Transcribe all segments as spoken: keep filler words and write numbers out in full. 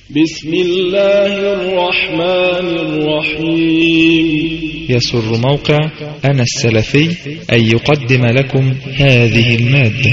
بسم الله الرحمن الرحيم. يسر موقع أنا السلفي أن يقدم لكم هذه المادة.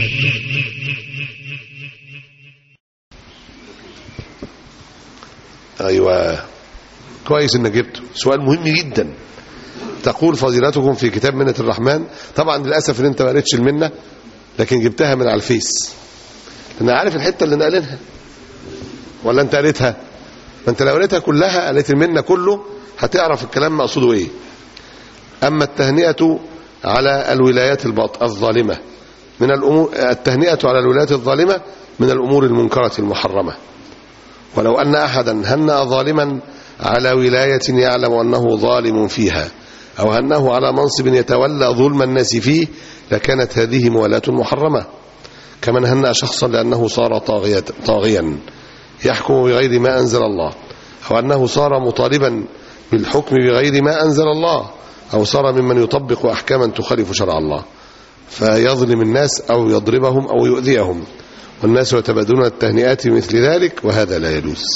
أيوة، كويس إنك جبته. سؤال مهم جدا. تقول فضيلتكم في كتاب منة الرحمن، طبعا للأسف إن أنت ما قريتش المنة، لكن جبتها من على الفيس. أنا عارف الحتة اللي نقلنها ولا أنت قريتها؟ ما أنت لو قريتها كلها، قريت المنة كله، هتعرف الكلام مقصوده إيه. أما التهنئة على الولايات الباط الظالمة من الأمور، التهنئة على الولايات الظالمة من الأمور المنكرة المحرمة. ولو أن أحدا هنأ ظالما على ولاية يعلم أنه ظالم فيها، أو هنه على منصب يتولى ظلم الناس فيه، لكانت هذه موالاة محرمة. كمن هنأ شخصا لأنه صار طاغيا يحكم بغير ما أنزل الله، أو أنه صار مطالبا بالحكم بغير ما أنزل الله، أو صار ممن يطبق أحكاما تخالف شرع الله فيظلم الناس أو يضربهم أو يؤذيهم، والناس يتبادلون التهنئات بمثل ذلك، وهذا لا يجوز.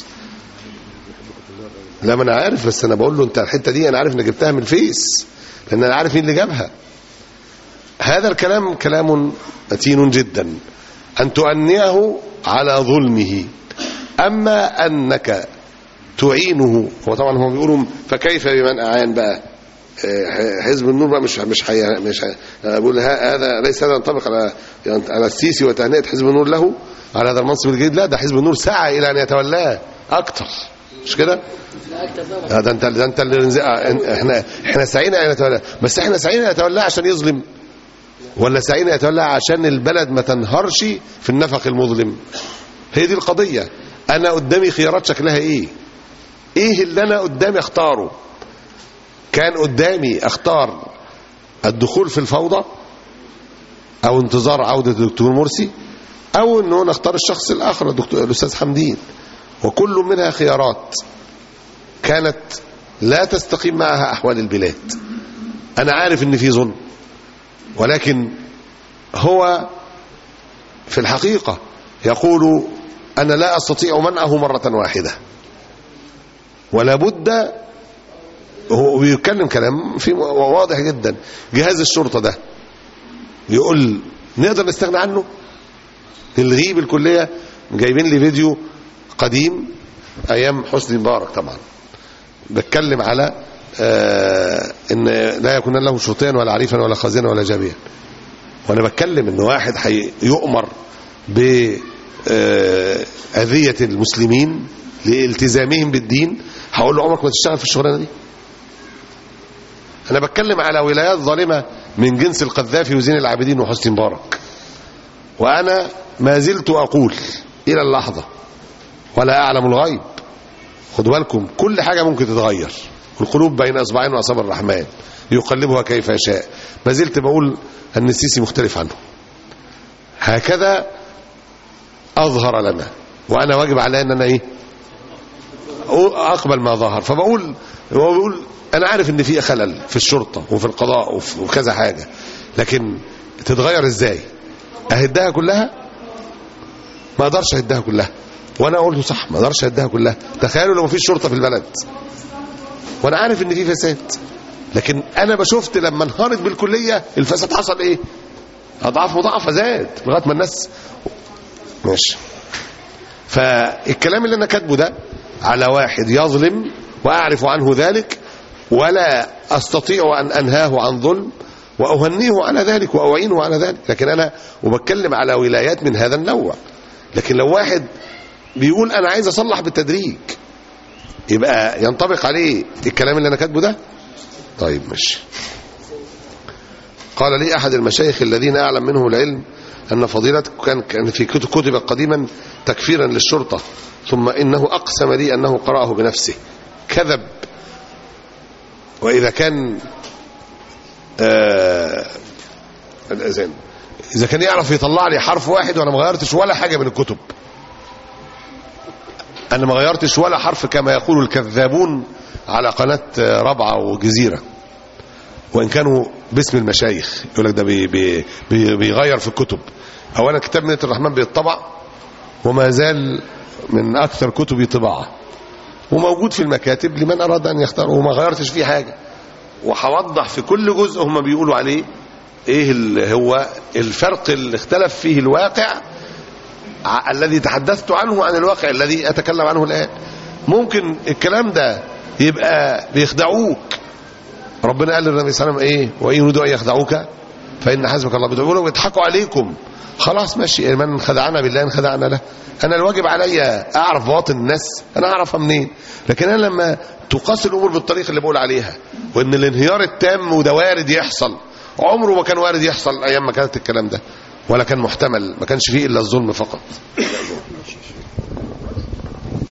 لا، ما أنا عارف، بس أنا بقول له أنت الحتة دي أنا عارف إنك جبتها من الفيس، لأن أنا عارف مين اللي جابها. هذا الكلام كلام متين جدا، أن تؤنيه على ظلمه. أما أنك تعينه، هو طبعا هم بيقولوا فكيف بمن أعان بقى حزب النور بقى، مش مش حي... مش حي... بقول هذا ليس هذا ينطبق على على السيسي وتهنئة حزب النور له على هذا المنصب الجديد. لا، ده حزب النور سعى إلى أن يتولاه أكتر، مش كده؟ ده انت ده انت اللي احنا احنا سعينا ان يتولاه، بس احنا سعينا ان يتولاه عشان يظلم، ولا سعينا يتولاه عشان البلد ما تنهارش في النفق المظلم؟ هي دي القضية. أنا قدامي خيارات شكلها إيه؟ إيه اللي أنا قدامي أختاره؟ كان قدامي أختار الدخول في الفوضى، أو انتظار عودة الدكتور مرسي، أو أنه نختار الشخص الآخر الدكتور الأستاذ حمدين. وكل منها خيارات كانت لا تستقيم معها أحوال البلاد. أنا عارف أن في ظلم، ولكن هو في الحقيقة يقول أنا لا أستطيع منعه مرة واحدة، ولا بد. هو بيتكلم كلام في واضح جدا. جهاز الشرطة ده يقول نقدر نستغنى عنه، نلغيه بالكلية. جايبين لي فيديو قديم أيام حسني مبارك، طبعا بتكلم على آه إن لا يكون له شرطيا ولا عريفا ولا خازنا ولا جابيا. وأنا بتكلم إن واحد يؤمر ب أذية المسلمين لالتزامهم بالدين، هقول له عمرك ما تشتغل في الشغلانة دي. أنا بتكلم على ولايات ظالمة من جنس القذافي وزين العابدين وحسني مبارك، وأنا ما زلت أقول إلى اللحظة ولا أعلم الغيب. خدوا بالكم، كل حاجة ممكن تتغير، القلوب بين أصبعين وأصابع الرحمن يقلبها كيف يشاء. ما زلت بقول أن السيسي مختلف عنه. هكذا أظهر لنا، وأنا واجب علي أن أنا إيه أقبل ما ظهر. فبقول هو بيقول أنا عارف أن في خلل في الشرطة وفي القضاء وفي كذا حاجة، لكن تتغير إزاي؟ أهدها كلها؟ ما أقدرش أهدها كلها. وأنا أقول له صح، ما أقدرش أهدها كلها. تخيلوا لو ما فيش شرطة في البلد، وأنا عارف أن في فساد، لكن أنا بشوفت لما انهارت بالكلية الفساد حصل إيه؟ أضعاف مضاعفة، زاد لغاية ما الناس ماشي. فالكلام اللي أنا كاتبه ده على واحد يظلم وأعرف عنه ذلك، ولا أستطيع أن أنهاه عن ظلم وأهنيه على ذلك وأعينه على ذلك، لكن أنا وبتكلم على ولايات من هذا النوع. لكن لو واحد بيقول أنا عايز أصلح بالتدريج، يبقى ينطبق عليه الكلام اللي أنا كاتبه ده. طيب ماشي. قال لي أحد المشايخ الذين أعلم منه العلم أن فضيلتك كان كان في كتب قديما تكفيرا للشرطة، ثم إنه أقسم لي أنه قرأه بنفسه. كذب. وإذا كان آه الأذان إذا كان يعرف يطلع لي حرف واحد وأنا ما غيرتش ولا حاجة من الكتب، أنا ما غيرتش ولا حرف كما يقول الكذابون على قناة رابعة وجزيرة، وإن كانوا باسم المشايخ يقول لك ده بي بي بي بيغير في الكتب. أولا كتاب منة الرحمن بيطبع وما زال من أكثر كتبي طباعة، وموجود في المكاتب لمن أراد أن يختار، وما غيرتش فيه حاجة، وهوضح في كل جزء هم بيقولوا عليه إيه اللي هو الفرق اللي اختلف فيه الواقع الذي تحدثت عنه عن الواقع الذي أتكلم عنه الآن. ممكن الكلام ده يبقى بيخدعوك. ربنا قال للنبي صلى الله عليه وسلم إيه؟ وإن يريدوا أن يخدعوك فإن حسبك الله. بتقولوا بيضحكوا عليكم، خلاص ماشي، من خدعنا بالله ان خدعنا له. انا الواجب عليا اعرف بواطن الناس، انا اعرفها منين؟ لكن انا لما تقاس الامور بالطريقه اللي بقول عليها، وان الانهيار التام وده وارد يحصل، عمره ما كان وارد يحصل ايام ما كانت الكلام ده، ولا كان محتمل، ما كانش فيه الا الظلم فقط.